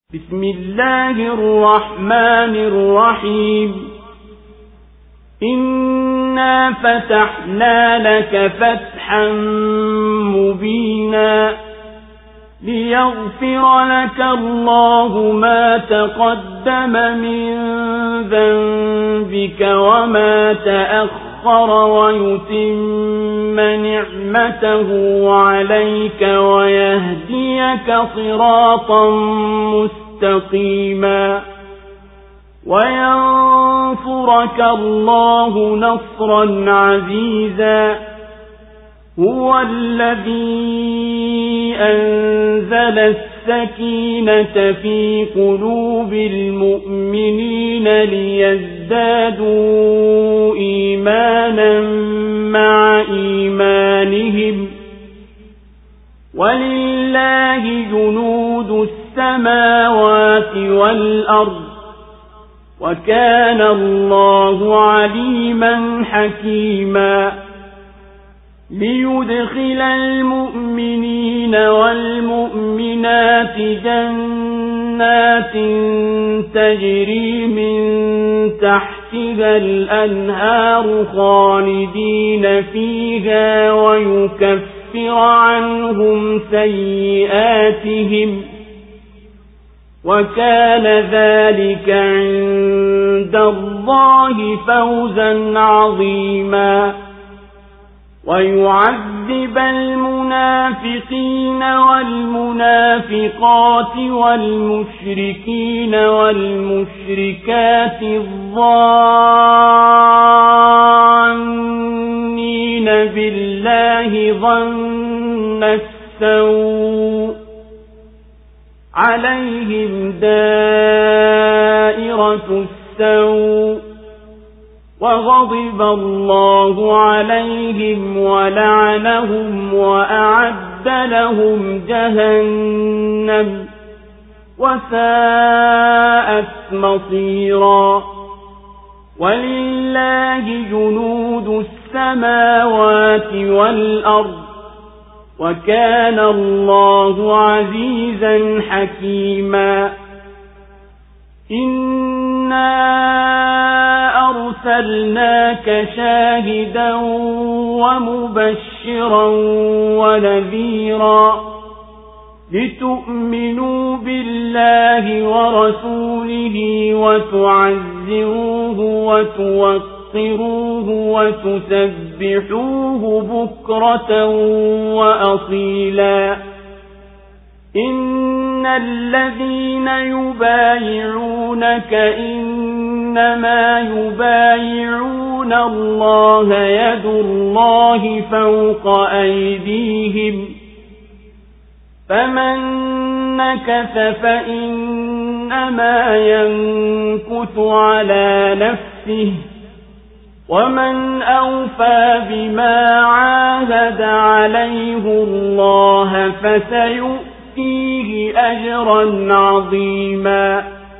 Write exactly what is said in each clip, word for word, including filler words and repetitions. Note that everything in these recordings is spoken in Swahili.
بسم الله الرحمن الرحيم إنا فتحنا لك فتحا مبينا ليغفر لك الله ما تقدم من ذنبك وما تأخر ويتم نعمته عليك ويهديك صراطا مستقيما وينصرك الله نصرا عزيزا هو الذي أنزل السكينة في قلوب المؤمنين ليزدادوا إيمانا مع إيمانهم ولله جنود السماوات والأرض وكان الله عليما حكيما ليدخل المؤمنين والمؤمنات جنات تجري من تحتها الأنهار خالدين فيها ويكفر عنهم سيئاتهم وكان ذلك عند الله فوزا عظيما ويعذب المنافقين والمنافقات والمشركين والمشركات الظانين بالله ظن السوء عليهم دائرة السوء وغضب الله عليهم ولعنهم وأعد لهم جهنم وساءت مصيرا ولله جنود السماوات والأرض وكان الله عزيزا حكيما إنا أرسلناك شاهدا ومبشرا ونذيرا لتؤمنوا بالله ورسوله وتعزروه وتوقروه وتسبحوه بكرة وأصيلا إن الذين يبايعونك إنما يبايعون الله يد الله فوق أيديهم فمن نكث فإنما ينكث على نفسه ومن أوفى بما عاهد عليه الله فسيؤمن فيه أجرا عظيما.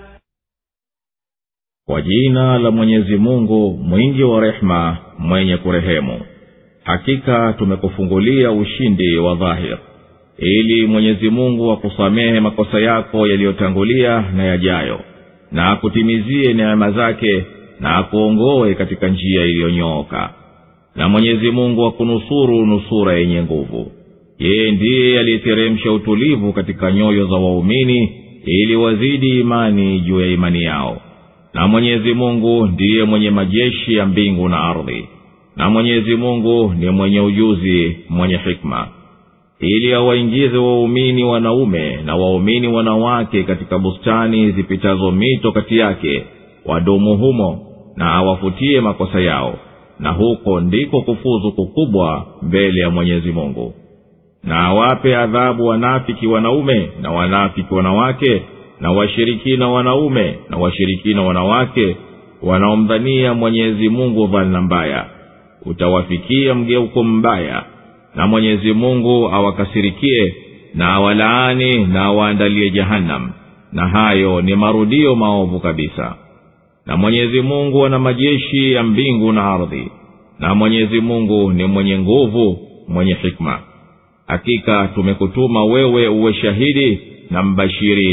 Kwa jina la Mwenyezi Mungu mwingi wa rehema mwenye kurehemu. Hakika tumekufungulia ushindi wa dhahir ili Mwenyezi Mungu akusamehe makosa yako yaliyotangulia na yajayo na akutimizie neema zake na akuongoe katika njia iliyonyooka na Mwenyezi Mungu akunusuru nusura yenye nguvu. Yeye ndiye aliyeteremsha utulivu katika nyoyo za waumini ili wazidi imani juu ya imani yao. Na Mwenyezi Mungu ndiye mwenye majeshi ya mbingu na ardhi. Na Mwenyezi Mungu ni mwenye ujuzi, mwenye hikma. Ili awaingize waumini wanaume na waumini wanawake katika bustani zipitazo mito kati yake, wadumu humo na awafutie makosa yao. Na huko ndiko kufuzu kukubwa mbele ya Mwenyezi Mungu. Na awape adhabu wanafiki wanaume na wanafiki wanawake na washirikina wanaume na washirikina wanawake wanaomdhania Mwenyezi Mungu dhana mbaya. Utawafikia mgeuko mbaya na Mwenyezi Mungu awakasirikie na awalaani na awaandalie jahannam, na hayo ni marudio maovu kabisa. Na Mwenyezi Mungu ana majeshi ya mbingu na ardhi, na Mwenyezi Mungu ni mwenye nguvu, mwenye hikma. Hakika tumekutuma wewe uwe shahidi na mbashiri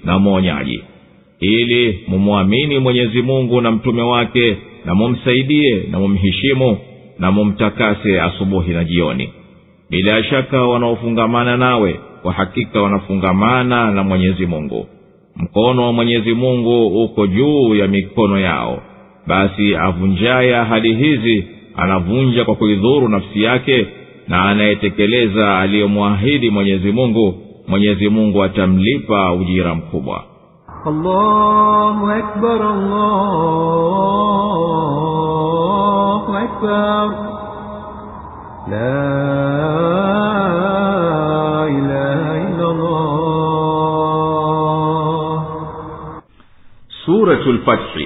na mwonyaji, ili mumwamini Mwenyezi Mungu na mtume wake, na mumsaidie na mumheshimu, na mumtakase asubuhi na jioni. Bila shaka wanaofungamana nawe kwa hakika wanafungamana na Mwenyezi Mungu. Mkono wa Mwenyezi Mungu uko juu ya mikono yao. Basi avunjaya hali hizi anavunja kwa kuidhuru nafsi yake, na anayetekeleza aliyomwahidi Mwenyezi Mungu, Mwenyezi Mungu atamlipa ujira mkubwa. Allahu Akbar, Allahu Akbar, la ilaha illa Allah. Suratul Fath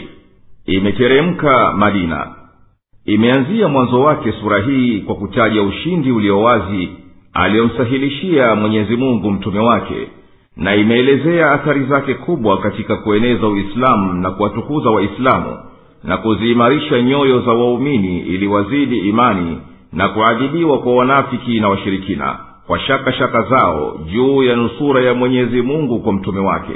imeteremka Madina. Imeanzia mwanzo wake sura hii kwa kutaja ushindi uliowazi aliyomsahilishia Mwenyezi Mungu mtume wake, na imeelezea athari zake kubwa katika kueneza Uislamu na kuwatukuza Waislamu na kuziimarisha nyoyo za waumini ili wazidi imani, na kuadhibiwa kwa wanafiki na washirikina kwa shaka shaka zao juu ya nusura ya Mwenyezi Mungu kwa mtume wake.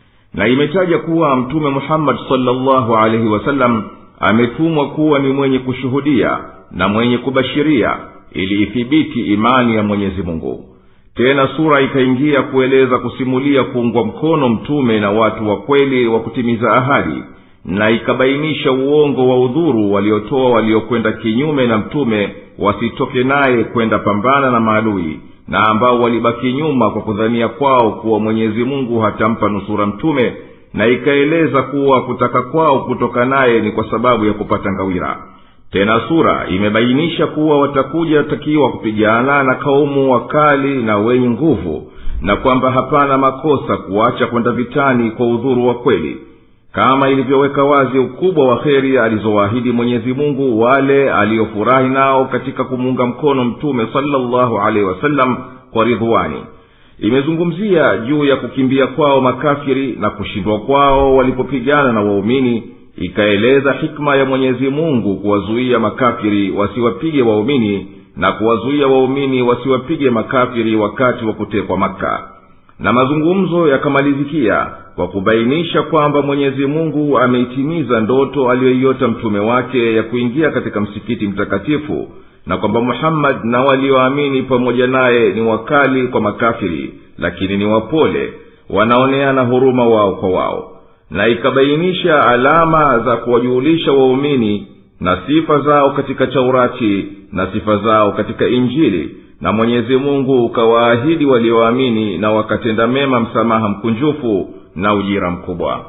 Na imetaja kuwa mtume Muhammad sallallahu alaihi wasallam ametumwa kuwa ni mwenye kushuhudia na mwenye kubashiria ili ithibiti imani ya Mwenyezi Mungu. Tena sura ikaingia kueleza kusimulia kuungwa mkono mtume na watu wa kweli wa kutimiza ahadi, na ikabainisha uongo wa udhuru waliotoa waliokwenda kinyume na mtume wasitoke naye kwenda pambana na maadui, na ambao walibaki nyuma kwa kudhania kwao kuwa Mwenyezi Mungu hatampa nusura mtume, na ikaeleza kuwa kutaka kwao kutoka naye ni kwa sababu ya kupata ngawira. Tena sura imebainisha kuwa watakuja takiwa kupigana na kaumu wakali na wenye nguvu, na kwamba hapana makosa kuacha kwenda vitani kwa udhuru wa kweli, kama ilivyoweka wazi ukubwa wa kheri alizowaahidi Mwenyezi Mungu wale aliofurahi nao katika kumunga mkono mtume sallallahu alaihi wasallam kwa ridhwani. Imezungumzia juu ya kukimbia kwao makafiri na kushindwa kwao walipopigana na waumini. Ikaeleza hikma ya Mwenyezi Mungu kuwazuia makafiri wasiwapige waumini, na kuwazuia waumini wasiwapige makafiri wakati wa kutekwa Makka. Na mazungumzo yakamalizikia kwa kubainisha kwamba Mwenyezi Mungu ameitimiza ndoto aliyoiota mtume wake ya kuingia katika msikiti mtakatifu, na kwamba Muhammad na walioamini pamoja naye ni wakali kwa makafiri, lakini ni wapole, wanaoneana huruma wao kwa wao. Na ikabainisha alama za kuwajulisha waumini na sifa zao katika Taurati na sifa zao katika Injili, na Mwenyezi Mungu ukawaahidi walioamini na wakatenda mema msamaha mkunjufu na ujira mkubwa.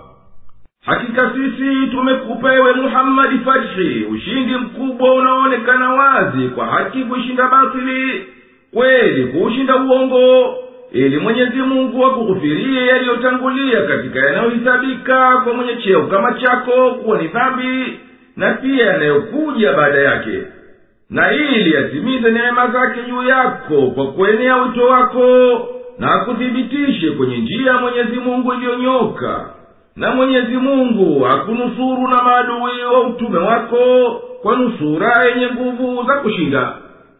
Hakika sisi tumekupa ewe Muhammad fathi, ushindi mkubwa unaonekana wazi kwa haki kushinda batili, kweli kushinda uongo, ili Mwenyezi Mungu akughufirie yaliyotangulia katika yanayohisabika kwa mwenye cheo kama chako kuwa ni dhambi, na pia yanayokuja baada yake, na ili atimize neema zake juu yako kwa kuenea wito wako, na akuthibitishe kwenye njia ya Mwenyezi Mungu iliyonyoka. Na Mwenyezi Mungu akunusuru na maadui wa utume wako kwa nusura yenye nguvu za kushinda.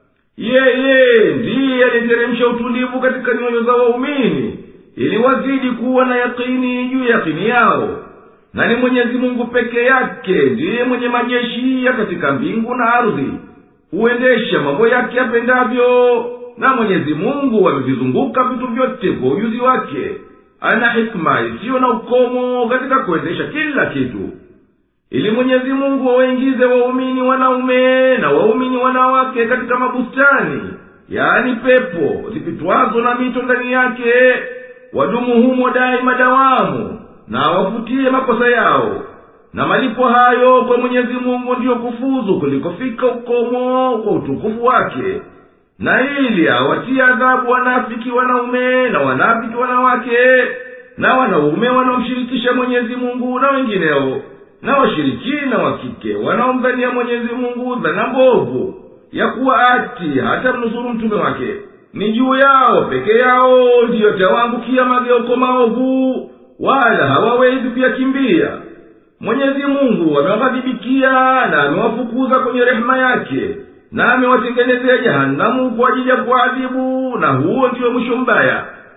Yeye ndiye aliteremsha utulivu katika nyoyo za waumini ili wazidi kuwa na yakini juu ya yakini yao. Na ni Mwenyezi Mungu peke yake ndiye mwenye majeshi ya katika mbingu na ardhi, huendesha mambo yake apendavyo. Na Mwenyezi Mungu amevizunguka vitu vyote kwa ujuzi wake. Ana hikma isiyo na ukomo katika kuendesha kila kitu, ili Mwenyezi Mungu waingize waumini wanaume na waumini wanawake katika mabustani, yaani pepo zipitwazo na mito ndani yake, wadumu humo daima dawamu, na wafutie makosa yao. Na malipo hayo kwa Mwenyezi Mungu ndiyo kufuzu kulikofika ukomo kwa utukufu wake, na ili awatie adhabu wanafiki wanaume na wanafiki wanawake, na wanaume wanaomshirikisha Mwenyezi Mungu na wengineo, na washirikina wa kike wanaomdhania Mwenyezi Mungu dhana mbovu ya kuwa ati hata mnusuru mtume wake. Ni juu yao peke yao ndiyo tawaangukia mageuko maovu, wala hawawezi kuyakimbia. Mwenyezi Mungu amewaghadhibikia na amewafukuza kwenye rehema yake, na amewatengenezea jahanamu kwa ajili ya kuadhibu, na huo ndiyo mwisho mbaya.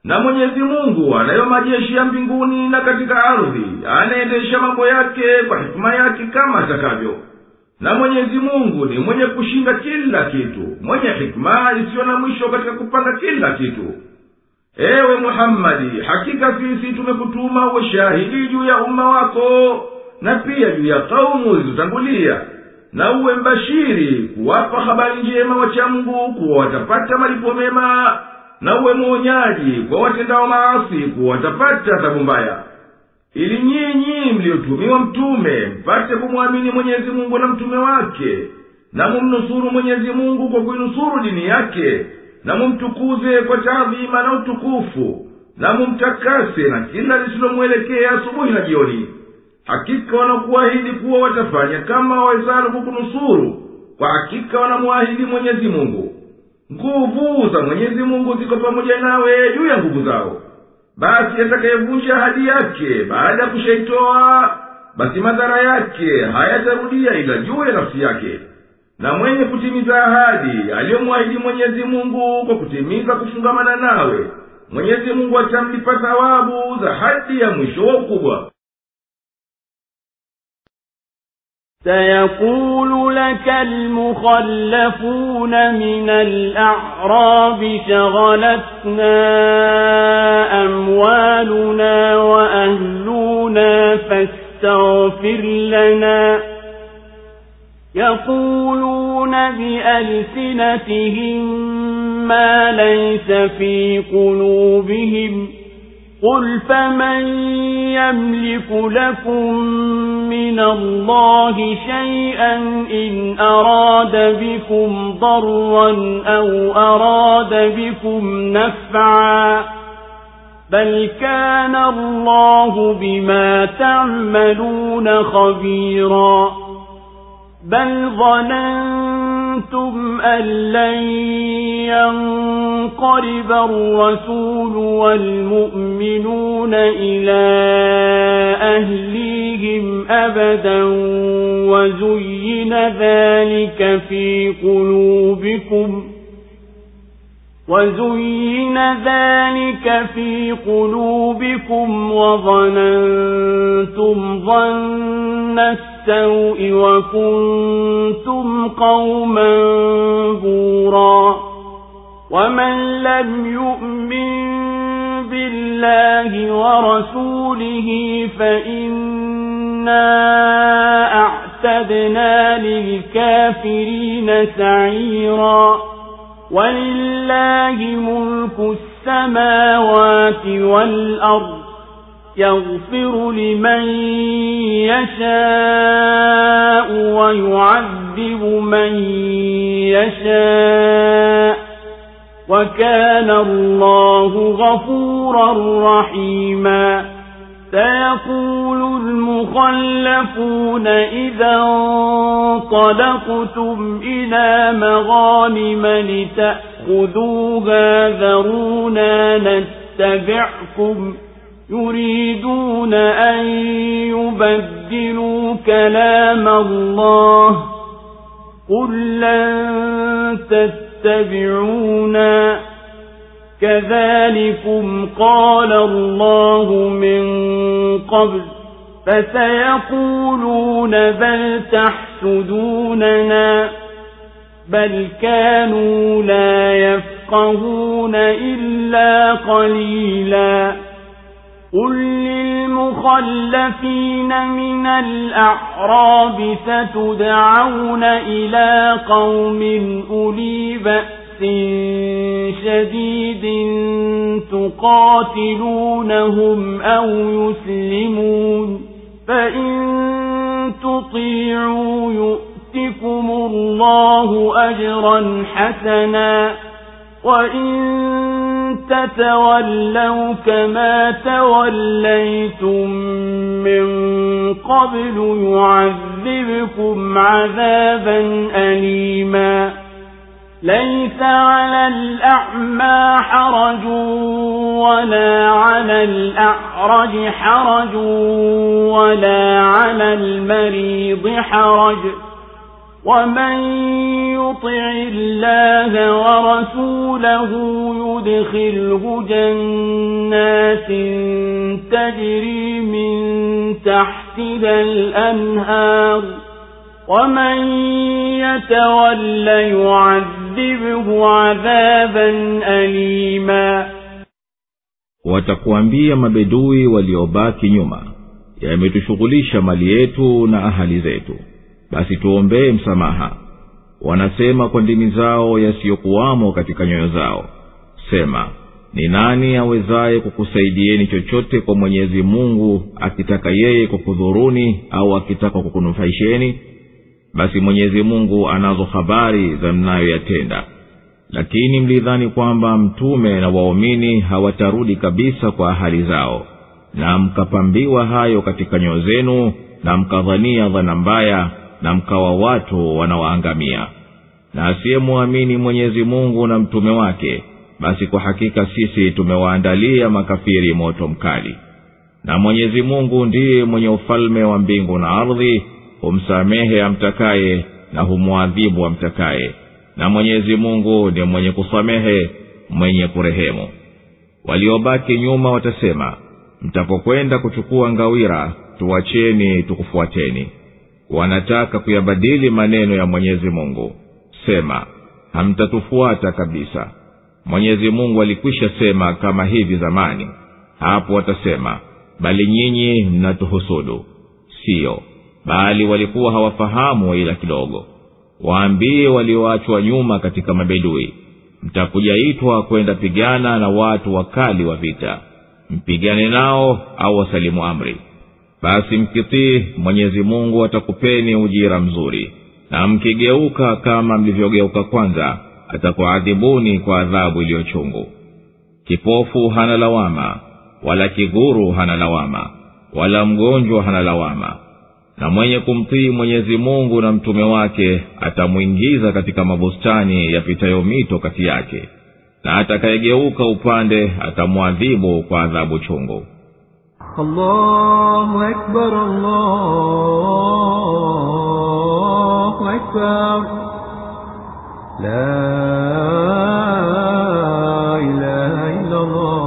na Mwenyezi Mungu anayo majeshi ya mbinguni na katika ardhi, anaendesha mambo yake kwa hikima yake kama atakavyo. Na Mwenyezi Mungu ni mwenye kushinda kila kitu, mwenye hikma isiyo na mwisho katika kupanga kila kitu. Ewe Muhammadi, hakika sisi tumekutuma uwe shahidi juu ya umma wako na pia juu ya kaumu zilizotangulia, na uwe mbashiri kuwapa habari njema wacha Mungu kuwa watapata malipo mema, na uwe mwonyaji kwa watendao maasi kuwa watapata adhabu mbaya, ili nyinyi mliotumiwa mtume mpate kumwamini Mwenyezi Mungu na mtume wake, na mumnusuru Mwenyezi Mungu kwa kuinusuru dini yake, na mumtukuze kwa taadhima na utukufu, na mumtakase na kila lisilomwelekea asubuhi na jioni. Hakika wanakuahidi kuwa watafanya kama wawezalo kukunusuru, kwa hakika wanamuahidi Mwenyezi Mungu. Nguvu za Mwenyezi Mungu ziko pamoja nawe juu ya nguvu zao. Basi atakayevunja ahadi yake baada ya kushaitoa, basi madhara yake hayatarudia ila juu ya nafsi yake. Na mwenye kutimiza ahadi aliyomwahidi Mwenyezi Mungu kwa kutimiza kufungamana nawe, Mwenyezi Mungu atamlipa thawabu za hadi ya mwisho wa ukubwa. سيقول لك المخلفون من الأعراب شغلتنا أموالنا وأهلنا فاستغفر لنا. يقولون بألسنتهم ما ليس في قلوبهم. قل فمن يملك لكم من الله شيئا إن أراد بكم ضرا أو أراد بكم نفعا بل كان الله بما تعملون خبيرا. بل ظننتم أن لن ينقلب الرسول والمؤمنون إلى أهليهم أبدا وزين ذلك في قلوبكم وزين ذلك في قلوبكم وظننتم ظن السوء وكنتم قوما بورا. ومن لم يؤمن بالله ورسوله فإنا أعتدنا للكافرين سعيرا. ولله ملك السماوات والأرض يغفر لمن يشاء ويعذب من يشاء وكان الله غفورا رحيما. سيقول المخلفون إذا انطلقتم إلى مغانم لتأخذوها ذرونا نتبعكم يريدون أن يبدلوا كلام الله قل لن تتبعونا كذلكم قال الله من قبل فسيقولون بل تحسدوننا بل كانوا لا يفقهون إلا قليلا. قل للمخلفين من الأعراب ستدعون إلى قوم أولي بأس شديد تقاتلونهم أو يسلمون فإن تطيعوا يؤتكم الله أجرا حسنا وإن تتولوا كما توليتم من قبل يعذبكم عذابا أليما. ليس على الأعمى حرج ولا على الأعرج حرج ولا على المريض حرج ومن يطع الله ورسوله يدخله جنات تجري من تحتها الأنهار ومن يتول يعذبه عذابا أليما. watakuambia mabedui waliobaki nyuma, yametushughulisha mali yetu na ahali zetu, basi tuombee msamaha. Wanasema kwa ndimi zao yasiyokuwamo katika nyoyo zao, sema, ni nani awezaye kukusaidieni chochote kwa Mwenyezi Mungu akitaka yeye kukudhuruni au akitaka kukunufaisheni? Basi Mwenyezi Mungu anazo habari za mnayoyatenda. Lakini mlidhani kwamba mtume na waumini hawatarudi kabisa kwa ahali zao, na mkapambiwa hayo katika nyoyo zenu, na mkadhania dhana mbaya, na mkawa watu wanaoangamia. Na asiyemwamini Mwenyezi Mungu na mtume wake, basi kwa hakika sisi tumewaandalia makafiri moto mkali. Na Mwenyezi Mungu ndiye mwenye ufalme wa mbingu na ardhi, humsamehe amtakaye na humwadhibu amtakaye. Na Mwenyezi Mungu ndiye mwenye kusamehe, mwenye kurehemu. Waliobaki nyuma watasema, mtapokwenda kuchukua ngawira, tuwacheni tukufuateni. Wanataka kuyabadili maneno ya Mwenyezi Mungu. Sema, hamtatufuata kabisa. Mwenyezi Mungu alikwisha sema kama hivi zamani. Hapo watasema, bali nyinyi mnatuhusudu. Sio, bali walikuwa hawafahamu ila kidogo. Waambie walioachwa nyuma katika mabedui, mtakujaitwa kwenda pigana na watu wakali wa vita, mpigane nao au wasalimu amri. Basi mkitii, Mwenyezi Mungu atakupeni ujira mzuri, na mkigeuka kama mlivyogeuka kwanza, atakuadhibuni kwa adhabu iliyochungu. Kipofu hana lawama, wala kiguru hana lawama, wala mgonjwa hana lawama. Na mwenye kumtii Mwenyezi Mungu na mtume wake atamuingiza katika mabustani yapitayo mito kati yake, na atakayegeuka upande atamuadhibu kwa adhabu chungu. Allahu Akbar, Allahu Akbar, la ilaha illa Allah.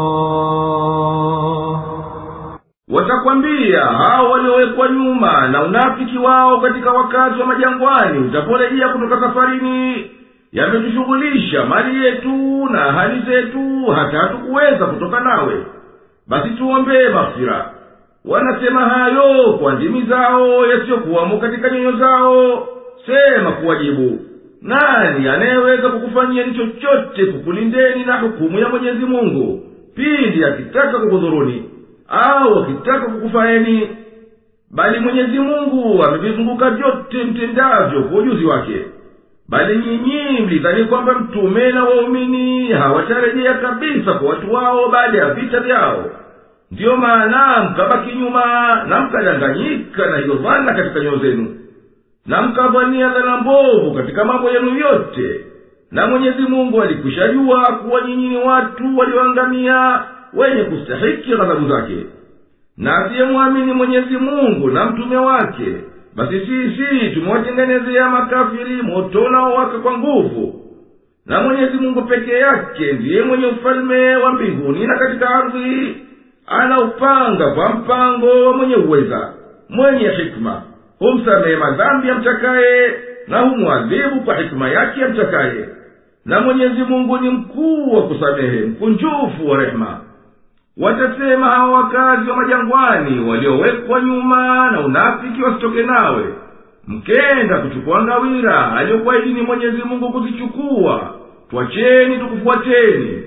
Watakwambia hao waliowekwa nyuma na unafiki wao katika wakati wa majangwani, utaporejea kutoka safarini, yametushughulisha mali yetu na hali zetu hata hatukuweza kutoka nawe, basi tuombee maghfira. Wanasema hayo kwa ndimi zao yasiyokuwamo katika nyoyo zao. Sema kuwajibu, nani anayeweza kukufanyia ni chochote kukulindeni na hukumu ya Mwenyezi Mungu pindi akitaka kukudhuruni au akitaka kukufaeni? Bali Mwenyezi Mungu amevizunguka vyote mtendavyo kwa ujuzi wake. Bali nyinyi mlidhani kwamba mtume na waumini hawatarejea kabisa kwa watu wao baada ya vita vyao. Ndiyo maana mkabaki nyuma na mkadanganyika na hiyo dhana katika nyoyo zenu, na mkadhania dhana mbovu katika mambo yenu yote. Na Mwenyezi Mungu alikushajua kuwa nyinyi ni watu walioangamia, wenye kustahiki ghadhabu zake. Na asiyemwamini Mwenyezi Mungu na mtume wake, basi sisi tumewatengenezea makafiri moto nao waka kwa nguvu. Na Mwenyezi Mungu peke yake ndiye mwenye ufalme wa mbinguni na katika ardhi. Anaupanga kwa mpango wa mwenye uweza, mwenye hikma. Humsamehe madhambi amtakaye na humwadhibu kwa hikma yake amtakaye. Na Mwenyezi Mungu ni mkuu wa kusamehe, mkunjufu wa rehema. Watasema hawa wakazi wa majangwani waliowekwa nyuma na unafiki wasitoke nawe, mkenda kuchukua ngawira aliyokuahidini Mwenyezi Mungu kuzichukua, tuacheni tukufuateni.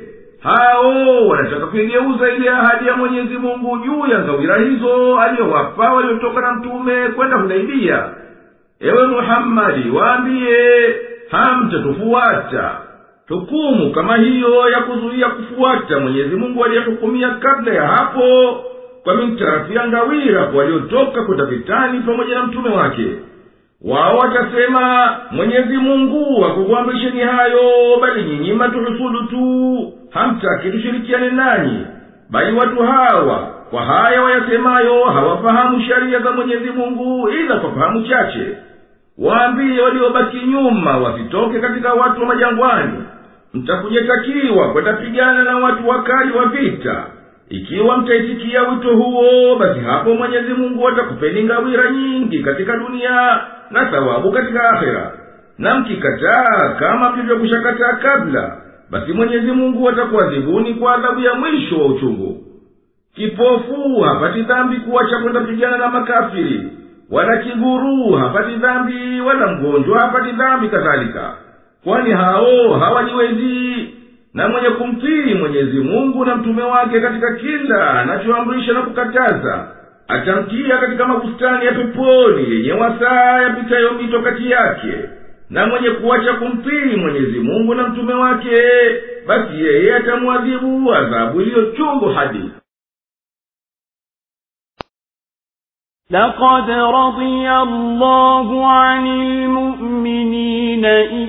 Hao wanataka kuigeuza ile ahadi ya Mwenyezi Mungu juu ya ngawira hizo aliyowapa waliotoka na mtume kwenda Hudaibia. Ewe Muhammadi, waambie, hamtatufuata. Hukumu kama hiyo ya kuzuia kufuata Mwenyezi Mungu aliyehukumia kabla ya hapo, kwa mintarafi ya ngawira kwa waliotoka kwenda vitani pamoja na mtume wake. Wao watasema, Mwenyezi Mungu hakukuamrisheni hayo, bali nyinyi matuhusudu tu, hamtaki tushirikiane nanyi. Bali watu hawa kwa haya wayasemayo hawafahamu sharia za Mwenyezi Mungu ila kwa fahamu chache. waambie waliobaki nyuma wasitoke katika watu wa majangwani. Mtakujetakiwa kwenda pigana na watu wakali wa vita. Ikiwa mtaitikia wito huo, basi hapo Mwenyezi Mungu atakupeni ngawira nyingi katika dunia na thawabu katika akhera. Na mkikataa kama mlivyokushakataa kabla, basi Mwenyezi Mungu atakuadhibuni kwa adhabu ya mwisho wa uchungu. Kipofu hapati dhambi kuacha kwenda pigana na makafiri, wala kiguru hapati dhambi, wala mgonjwa hapati dhambi kadhalika, kwani hao hawajiwezi. Na mwenye kumtii Mwenyezi Mungu na mtume wake katika kila anachoamrisha na kukataza, atamtia katika mabustani ya peponi yenye wasaa yapitayo mito kati yake. Na mwenye kuacha kumtii Mwenyezi Mungu na mtume wake, basi yeye atamuadhibu adhabu iliyo chungu hadi. لقد رضي الله عن المؤمنين إذ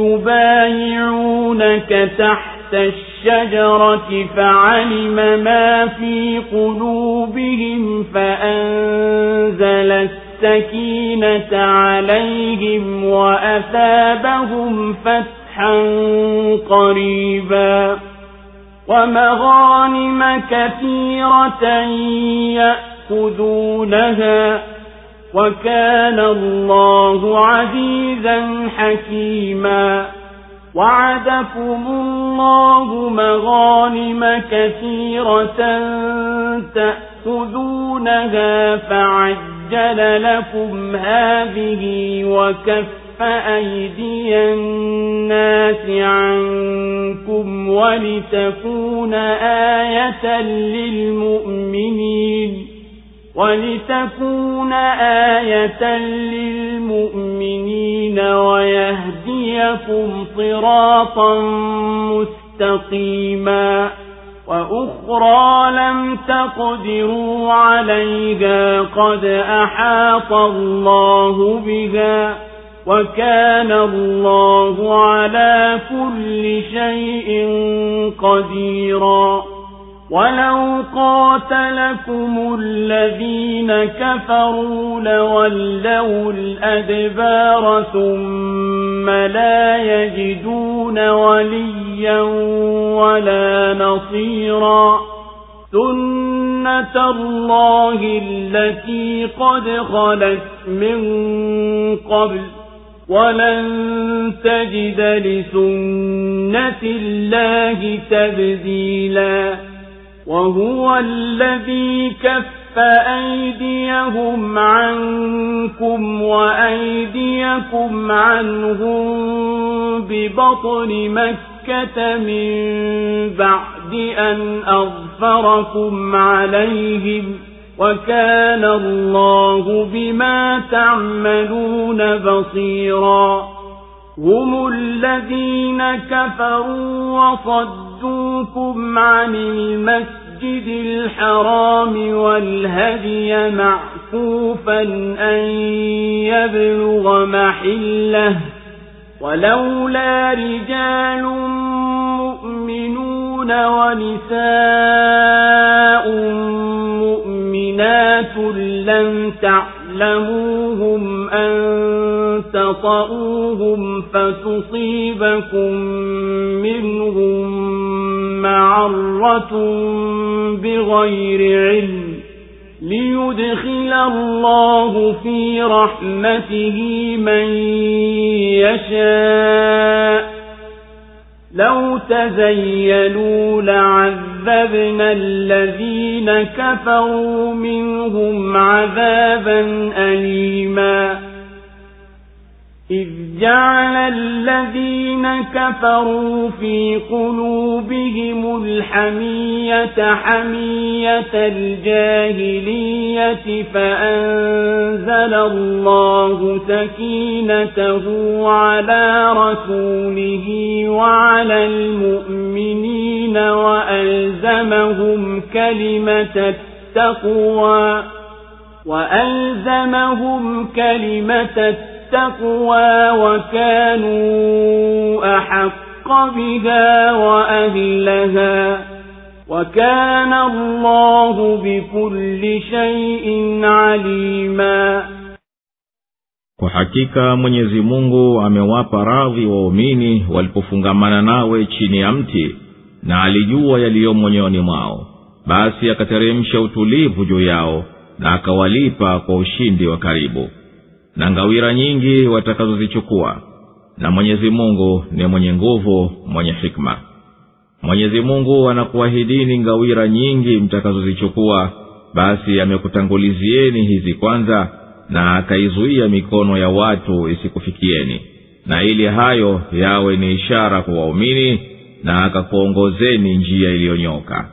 يبايعونك تحت الشجرة فعلم ما في قلوبهم فأنزل السكينة عليهم وأثابهم فتحا قريبا ومغانم كثيرة يأخذونها وكان الله عزيزا حكيما. وعدكم الله مغانم كثيرة تأخذونها فعجل لكم هذه وكف أيدي الناس عنكم ولتكون آية للمؤمنين ولتكون آية للمؤمنين ويهديكم صراطا مستقيما. وأخرى لم تقدروا عليها قد أحاط الله بها وكان الله على كل شيء قديرا. ولو قاتلكم الذين كفروا لولوا الأدبار ثم لا يجدون وليا ولا نصيرا. سنة الله التي قد خلت من قبل ولن تجد لسنة الله تبديلا. وهو الذي كف أيديهم عنكم وأيديكم عنهم ببطن مكة من بعد أن أظفركم عليهم وكان الله بما تعملون بصيرا. هم الذين كفروا وصدوكم عن المسجد الحرام والهدي معكوفا أن يبلغ محله ولولا رجال مؤمنون ونساء مؤمنات لم تعلموهم أن تطؤوهم فتصيبكم منهم معرة بغير علم ليدخل الله في رحمته من يشاء. لو تزيلوا لعذبنا الذين كفروا منهم عذابا أليما. إذ جعل الذين كفروا في قلوبهم الحمية حمية الجاهلية فأنزل الله سكينته على رسوله وعلى المؤمنين وألزمهم كلمة التقوى وألزمهم كلمة التقوى التقوى وكانوا أحق بها وأهلها وكان الله بكل شيء عليما. kwa hakika Mwenyezi Mungu amewapa radhi waumini walipofungamana nawe chini ya mti, na alijua yaliyo moyoni mwao, basi akateremsha utulivu juu yao na akawalipa kwa ushindi wa karibu na ngawira nyingi watakazozichukua. Na Mwenyezi Mungu ni mwenye nguvu, mwenye hikma. Mwenyezi Mungu anakuahidini ngawira nyingi mtakazozichukua, basi amekutangulizieni hizi kwanza, na akaizuia mikono ya watu isikufikieni, na ili hayo yawe ni ishara kwa waumini, na akakuongozeni njia iliyonyoka.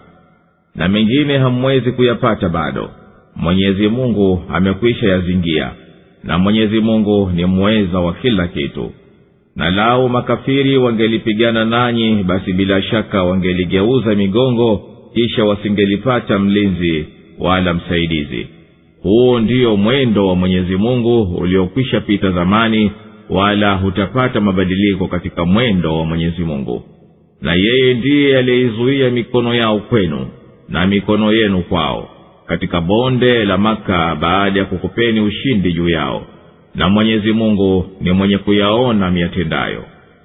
Na mengine hamwezi kuyapata bado, Mwenyezi Mungu amekwisha yazingia, na Mwenyezi Mungu ni muweza wa kila kitu. Na lao makafiri wangelipigana nanyi, basi bila shaka wangeligeuza migongo, kisha wasingelipata mlinzi wala msaidizi. Huo ndio mwendo wa Mwenyezi Mungu uliokwisha pita zamani, wala hutapata mabadiliko katika mwendo wa Mwenyezi Mungu. Na yeye ndiye aliyeizuia mikono yao kwenu na mikono yenu kwao katika bonde la Maka, baada ya kukupeni ushindi juu yao, na Mwenyezi Mungu ni mwenye kuyaona miatendayo.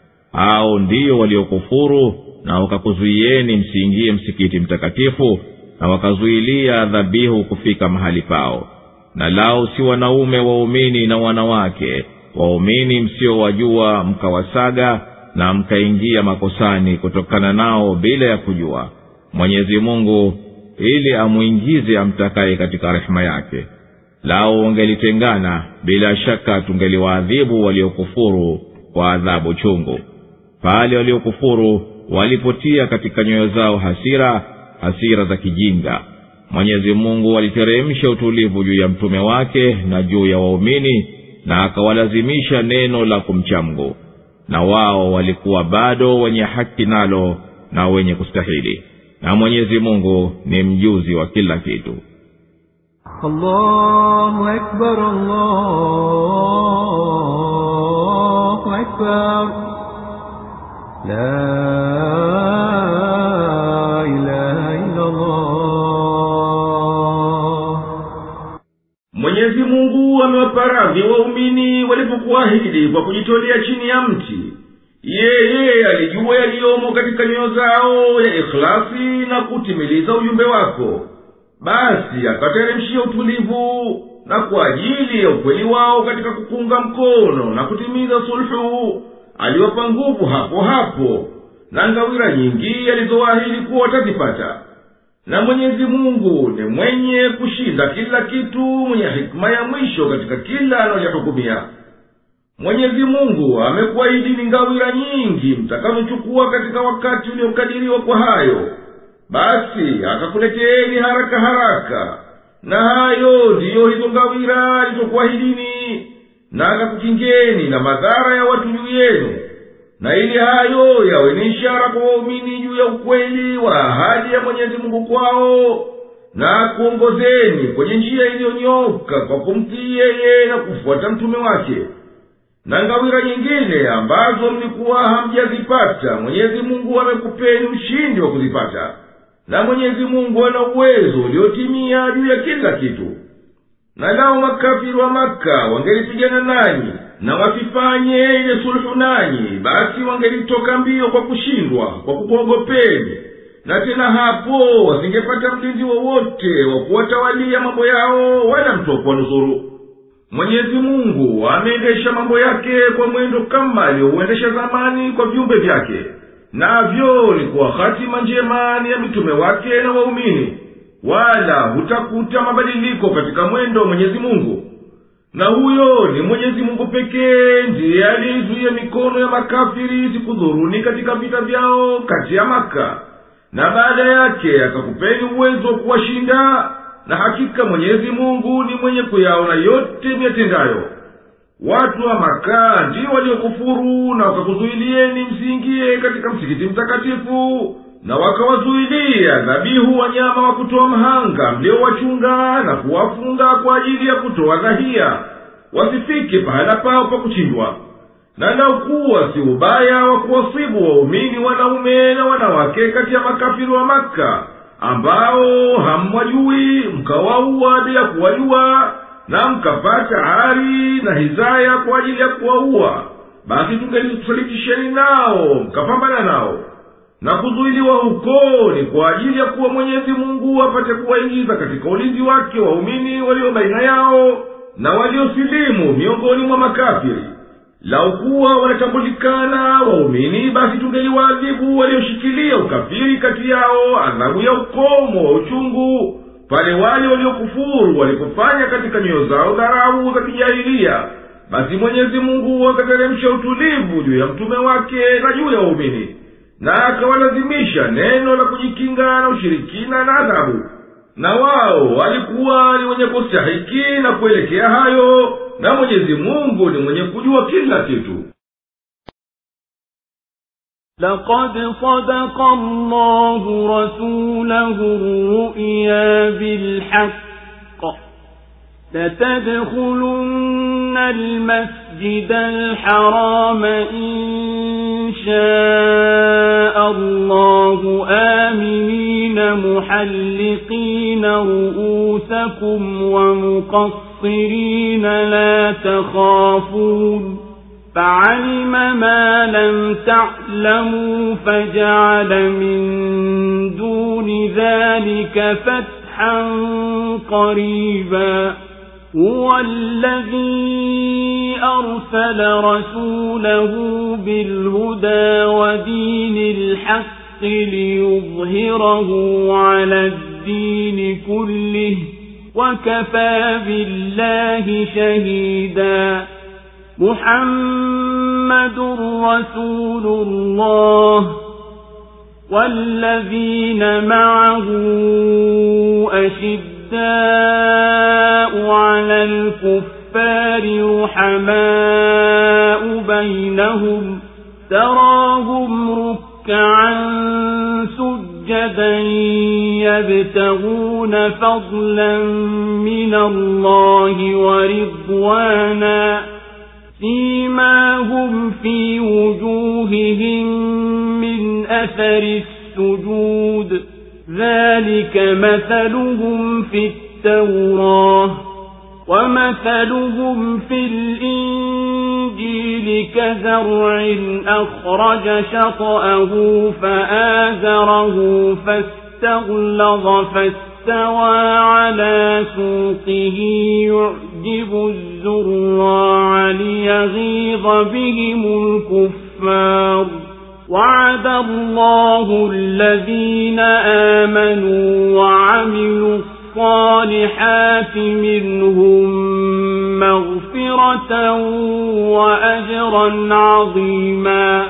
Hao ndio waliokufuru na wakakuzuieni msiingie msikiti mtakatifu, na wakazuilia dhabihu kufika mahali pao. Na lao si wanaume waumini na wanawake waumini msiowajua mkawasaga na mkaingia makosani kutokana nao bila ya kujua, Mwenyezi Mungu ili amuingize amtakaye katika rehema yake. Lao wangelitengana, bila shaka tungeliwaadhibu waliokufuru kwa adhabu chungu. Pale waliokufuru walipotia katika nyoyo zao hasira, hasira za kijinga, Mwenyezi Mungu aliteremsha utulivu juu ya mtume wake na juu ya waumini, na akawalazimisha neno la kumcha Mungu, na wao walikuwa bado wenye haki nalo na wenye kustahili. Na Mwenyezi Mungu ni mjuzi wa kila kitu. Allahu Akbar, Allahu Akbar, la ilaha illa Allah. Mwenyezi Mungu amewapa radhi waumini walipokuahidi kwa kujitolea chini ya mti. Yeye alijua yaliyomo katika nyoyo zao ya ikhlasi na kutimiliza ujumbe wako, basi akateremshia utulivu, na kwa ajili ya ukweli wao katika kukunga mkono na kutimiza sulhu aliwapa nguvu hapo hapo, na ngawira nyingi alizoahidi kuwa watazipata. Na Mwenyezi Mungu ni mwenye kushinda kila kitu, mwenye hikma ya mwisho katika kila analohukumia. Mwenyezi Mungu amekuahidini ngawira nyingi mtakazochukua katika wakati uliokadiriwa kwa hayo, basi akakuleteeni haraka haraka, na hayo ndiyo hizo ngawira alizokuahidini, na akakukingeni na madhara ya watu juu yenu. Na ili hayo yawe ni ishara kwa waumini juu ya ukweli wa ahadi ya Mwenyezi Mungu kwao, na kuongozeni kwenye njia iliyonyoka kwa kumtii yeye na kufuata mtume wake. Na ngawira nyingine ambazo mlikuwa hamjazipata, Mwenyezi Mungu amekupeni ushindi wa kuzipata. Na Mwenyezi Mungu ana uwezo uliotimia juu ya kila kitu. Na lao makafiri wa Maka wangelipigana nanyi na wasifanye ile sulhu nanyi, basi wangelitoka mbio kwa kushindwa, kwa kukuogopeni, na tena hapo wasingepata mlinzi wowote wa kuwatawalia mambo yao wala mtu wa kuwanusuru. Mwenyezi Mungu ameendesha mambo yake kwa mwendo kama aliyouendesha zamani kwa viumbe vyake, navyo ni kwa hatima njema ya mitume wake na waumini, wala hutakuta mabadiliko katika mwendo wa Mwenyezi Mungu. Na huyo ni Mwenyezi Mungu pekee ndiye aliyezuia mikono ya makafiri sikudhuruni katika vita vyao kati ya Maka, na baada yake akakupeni uwezo wa kuwashinda. Na hakika Mwenyezi Mungu ni mwenye kuyaona yote miatendayo. Watu wa Maka ndio waliokufuru na wakakuzuilieni msiingie katika msikiti mtakatifu, na wakawazuilia dhabihu wanyama wa kutoa mhanga mliowachunga na kuwafunga kwa ajili ya kutoa dhahia, wasifike pahala pao pa kuchindwa. Na lau kuwa si ubaya wa kuwasibu waumini wanaume na wanawake kati ya makafiri wa Maka ambao hamwajui mkawaua bila kuwajua, na mkapata hari na hizaya kwa ajili ya kuwaua, basi tungelikusalitisheni nao mkapambana nao. Na kuzuiliwa huko ni kwa ajili ya kuwa Mwenyezi Mungu apate kuwaingiza katika ulinzi wake waumini walio baina yao na waliosilimu miongoni mwa makafiri. Lau kuwa wanatambulikana waumini, basi tungeliwaadhibu walioshikilia ukafiri kati yao adhabu ya ukomo wa uchungu, pale wale waliokufuru walipofanya katika mioyo zao dharau za kijahilia. Basi Mwenyezi Mungu akateremsha utulivu juu ya mtume wake na juu ya waumini, na akawalazimisha neno la kujikinga na ushirikina na adhabu. Na wao walikuwa ni wenye kustahiki na kuelekea hayo, na Mwenyezi Mungu ni mwenye kujua kila kitu. لقد صدق الله رسوله الرؤيا بالحق لتدخلن المسجد الحرام إن شاء الله آمنين محلقين رؤوسكم ومقصرين لا تخافون فعلم ما لم تعلموا فجعل من دون ذلك فتحا قريبا هو الذي أرسل رسوله بالهدى ودين الحق ليظهره على الدين كله وكفى بالله شهيدا محمد رسول الله والذين معه أشداء على الكفار رحماء بينهم تراهم ركعا سجدا يبتغون فضلا من الله ورضوانا سيماهم في وجوههم من أثر السجود ذلك مثلهم في التوراة ومثلهم في الإنجيل كزرع أخرج شطأه فآزره فاستغلظ فاستوى على سوقه يعجب الزراع ليغيظ بهم الكفار وعد الله الذين آمنوا وعملوا الصالحات منهم مغفرة وأجرا عظيما.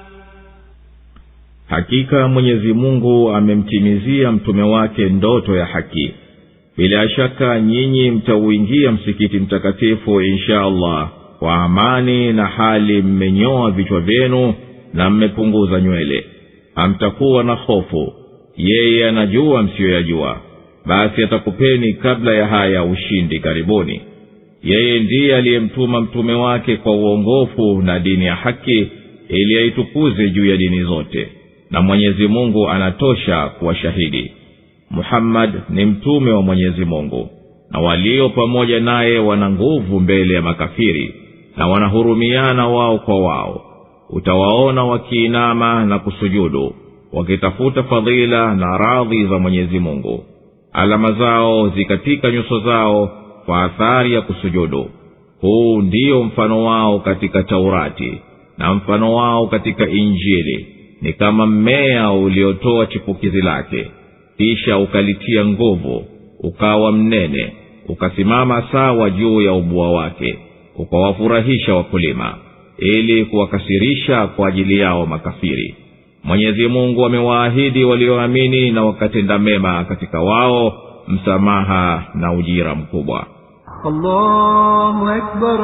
Hakika Mwenyezi Mungu amemtimizia mtume wake ndoto ya haki. Bila shaka nyinyi mtauingia msikiti mtakatifu insha Allah kwa amani na hali mmenyoa vichwa vyenu na mmepunguza nywele. Hamtakuwa na hofu. Yeye anajua msiyoyajua. Basi atakupeni kabla ya haya ushindi karibuni. Yeye ndiye aliyemtuma mtume wake kwa uongofu na dini ya haki ili aitukuze juu ya dini zote. Na Mwenyezi Mungu anatosha kuwa shahidi. Muhammad ni mtume wa Mwenyezi Mungu, na walio pamoja naye wana nguvu mbele ya makafiri, na wanahurumiana wao kwa wao. Utawaona wakiinama na kusujudu, wakitafuta fadhila na radhi za Mwenyezi Mungu. Alama zao zikatika nyuso zao kwa athari ya kusujudu. Huu ndio mfano wao katika Taurati, na mfano wao katika Injili. Ni kama mmea uliotoa chipukizi lake, kisha ukalitia nguvu, ukawa mnene, ukasimama sawa juu ya ubua wake, ukawafurahisha wakulima, ili kuwakasirisha kwa ajili yao makafiri. Mwenyezi Mungu amewaahidi walioamini na wakatenda mema katika wao msamaha na ujira mkubwa. Allahu Akbar,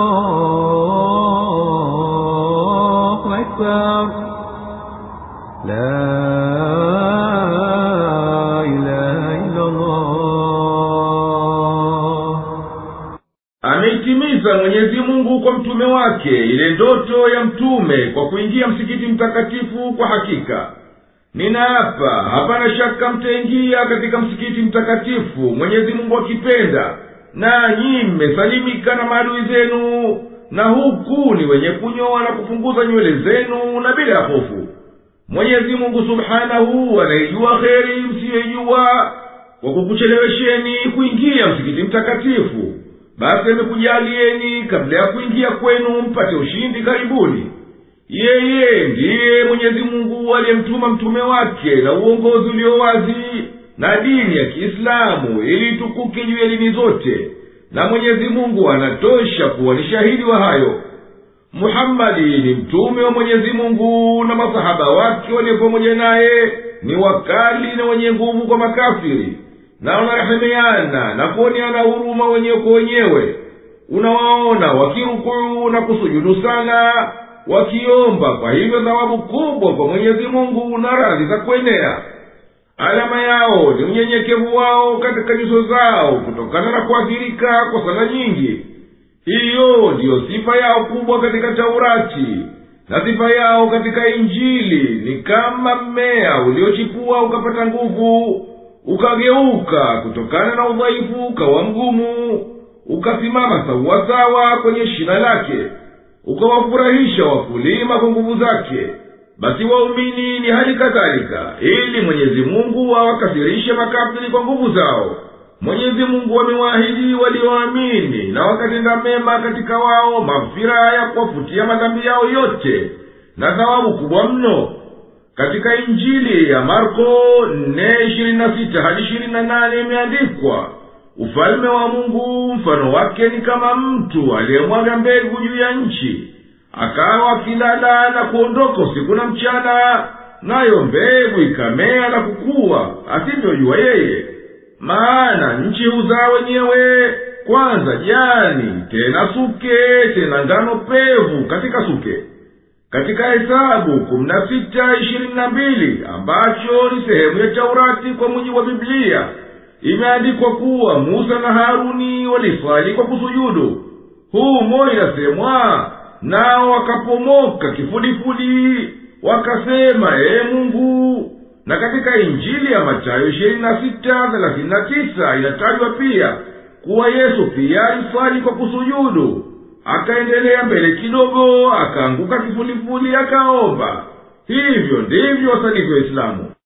Allahu Akbar. La ilaha illa Allah. Ameitimiza Mwenyezi Mungu kwa mtume wake ile ndoto ya mtume kwa kuingia msikiti mtakatifu kwa hakika. Ninaapa hapana shaka mtaingia katika msikiti mtakatifu Mwenyezi Mungu akipenda, nanyi mmesalimika na maadui zenu, na huku ni wenye kunyoa na kupunguza nywele zenu na bila hofu. Mwenyezi Mungu subhanahu anaijua kheri msiyejua kwa kukuchelewesheni kuingia msikiti mtakatifu. Basi amekujalieni kabla ya kuingia kwenu mpate ushindi karibuni. Yeye ndiye Mwenyezi Mungu aliyemtuma mtume wake na uongozi ulio wazi na dini ya Kiislamu ili tukuke juu ya dini zote, na Mwenyezi Mungu anatosha kuwa ni shahidi wa hayo. Muhammadi ni mtume wa Mwenyezi Mungu, na masahaba wake walio pamoja naye ni wakali na wenye nguvu kwa makafiri, na wanarehemeana na kuoneana huruma wenyewe kwa wenyewe. Unawaona wakirukuu na kusujudu sana, wakiomba kwa hivyo thawabu kubwa kwa Mwenyezi Mungu na radhi za kuenea. Alama yao ni unyenyekevu wao katika nyuso zao kutokana na kuathirika kwa sala nyingi. Hiyo ndiyo sifa yao kubwa katika Taurati, na sifa yao katika Injili ni kama mmea uliochipua ukapata nguvu, ukageuka kutokana na udhaifu ukawa mgumu, ukasimama sawasawa kwenye shina lake, ukawafurahisha wakulima kwa nguvu zake. Basi waumini ni hali kadhalika, ili Mwenyezi Mungu awakasirishe makafiri kwa nguvu zao. Mwenyezi Mungu amewaahidi walioamini na wakatenda mema katika wao maghfira ya kuwafutia madhambi yao yote na thawabu kubwa mno. Katika Injili ya Marko nne ishirini na sita hadi ishirini na nane imeandikwa, ufalme wa Mungu mfano wake ni kama mtu aliyemwaga mbegu juu ya nchi, akawa akilala na kuondoka usiku na mchana, nayo mbegu ikamea na kukua, asivyojua yeye. Maana nchi huzaa wenyewe, kwanza jani, tena suke, tena ngano pevu katika suke. Katika Hesabu kumi na sita ishirini na mbili, ambacho ni sehemu ya Taurati kwa mujibu wa Biblia, imeandikwa kuwa Musa na Haruni waliswali kwa kusujudu. Humo inasemwa, nao wakapomoka kifudifudi wakasema, ee Mungu. Na katika Injili ya Mathayo ishirini na sita thelathini na tisa inatajwa pia kuwa Yesu pia aliswali kwa kusujudu, akaendelea mbele kidogo, akaanguka kifudifudi akaomba. Hivyo ndivyo wasalivyo Waislamu.